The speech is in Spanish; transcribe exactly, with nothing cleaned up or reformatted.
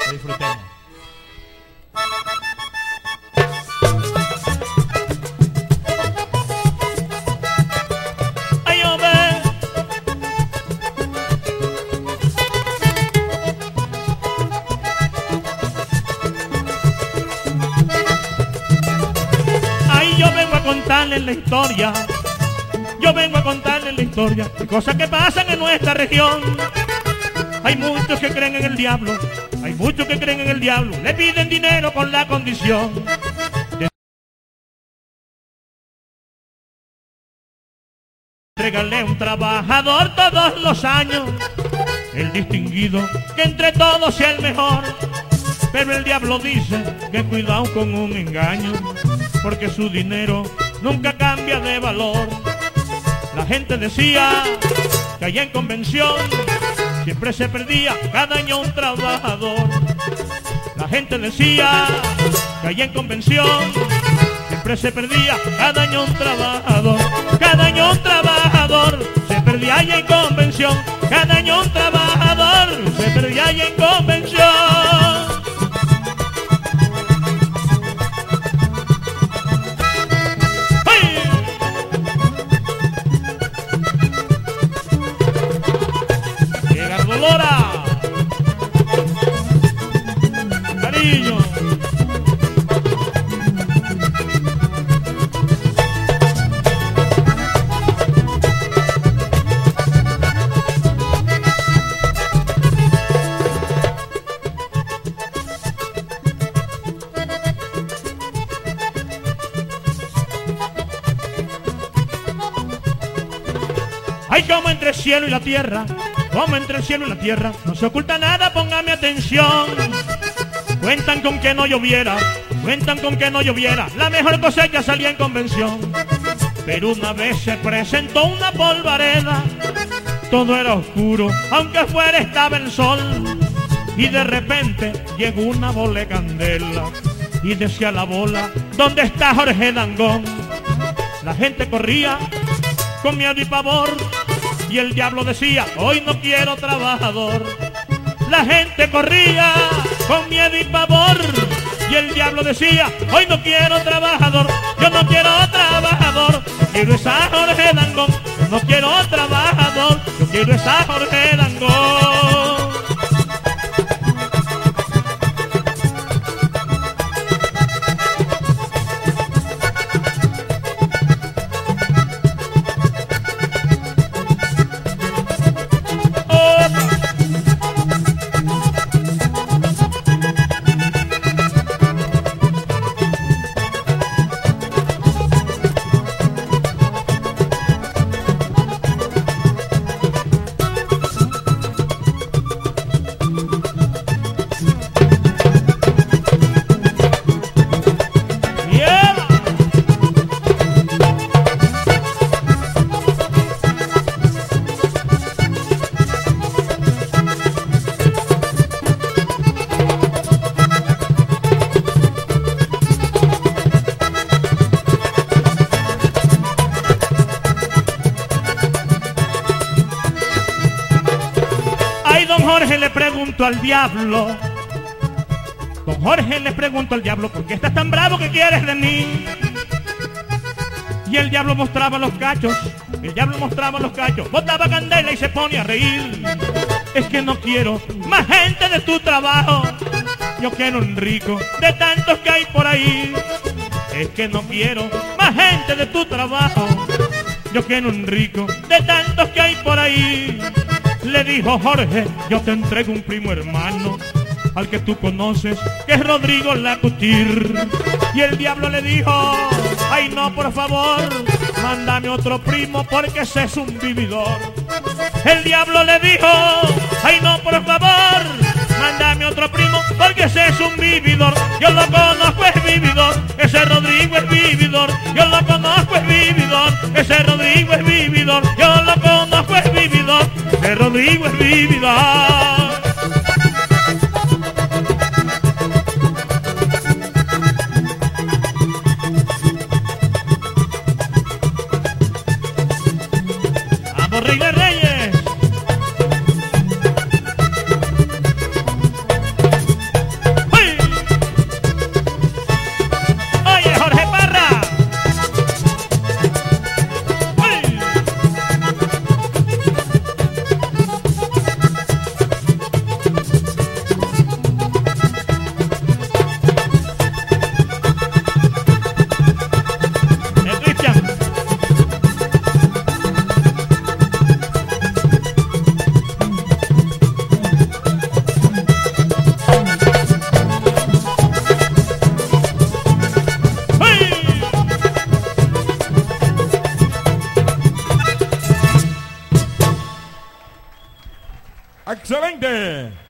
Lo disfrutemos. Ay, hombre. Ay, yo vengo a contarles la historia. Yo vengo a contarles la historia de cosas que pasan en nuestra región. Hay muchos que creen en el diablo, hay muchos que creen en el diablo, le piden dinero con la condición de entregarle un trabajador todos los años, el distinguido, que entre todos sea el mejor. Pero el diablo dice que cuidado con un engaño, porque su dinero nunca cambia de valor. La gente decía que allá en convención siempre se perdía cada año un trabajador. La gente decía que allá en convención siempre se perdía cada año un trabajador. Cada año un trabajador se perdía allá en convención. Cada año un trabajador se perdía allá en convención. Lora, cariño. Ay, como entre el cielo y la tierra, como entre el cielo y la tierra, no se oculta nada, póngame atención. Cuentan con que no lloviera, cuentan con que no lloviera, la mejor cosecha salía en convención. Pero una vez se presentó una polvareda, todo era oscuro, aunque afuera estaba el sol. Y de repente llegó una bola de candela, y decía la bola, ¿dónde está Jorge Dangond? La gente corría con miedo y pavor, y el diablo decía, hoy no quiero trabajador. La gente corría con miedo y pavor, y el diablo decía, hoy no quiero trabajador. Yo no quiero trabajador, quiero esa Jorge Dangond. Yo no quiero trabajador, yo quiero esa Jorge Dangond. Don Jorge le preguntó al diablo, Don Jorge le preguntó al diablo, ¿por qué estás tan bravo? ¿Qué quieres de mí? Y el diablo mostraba los cachos, el diablo mostraba los cachos, botaba candela y se ponía a reír. Es que no quiero más gente de tu trabajo, yo quiero un rico de tantos que hay por ahí. Es que no quiero más gente de tu trabajo, yo quiero un rico de tantos que hay por ahí. Le dijo Jorge, yo te entrego un primo hermano, al que tú conoces, que es Rodrigo Lacutir. Y el diablo le dijo, ay no, por favor, mándame otro primo porque ese es un vividor. El diablo le dijo, ay no, por favor, mándame otro primo porque ese es un vividor. Yo lo conozco, es vividor, ese Rodrigo es vividor. Yo lo conozco, es vividor, ese Rodrigo es vividor. Yo lo conozco, es vividor, ese Rodrigo es vividor. Vamos, Rey de Reyes. ¡Excelente!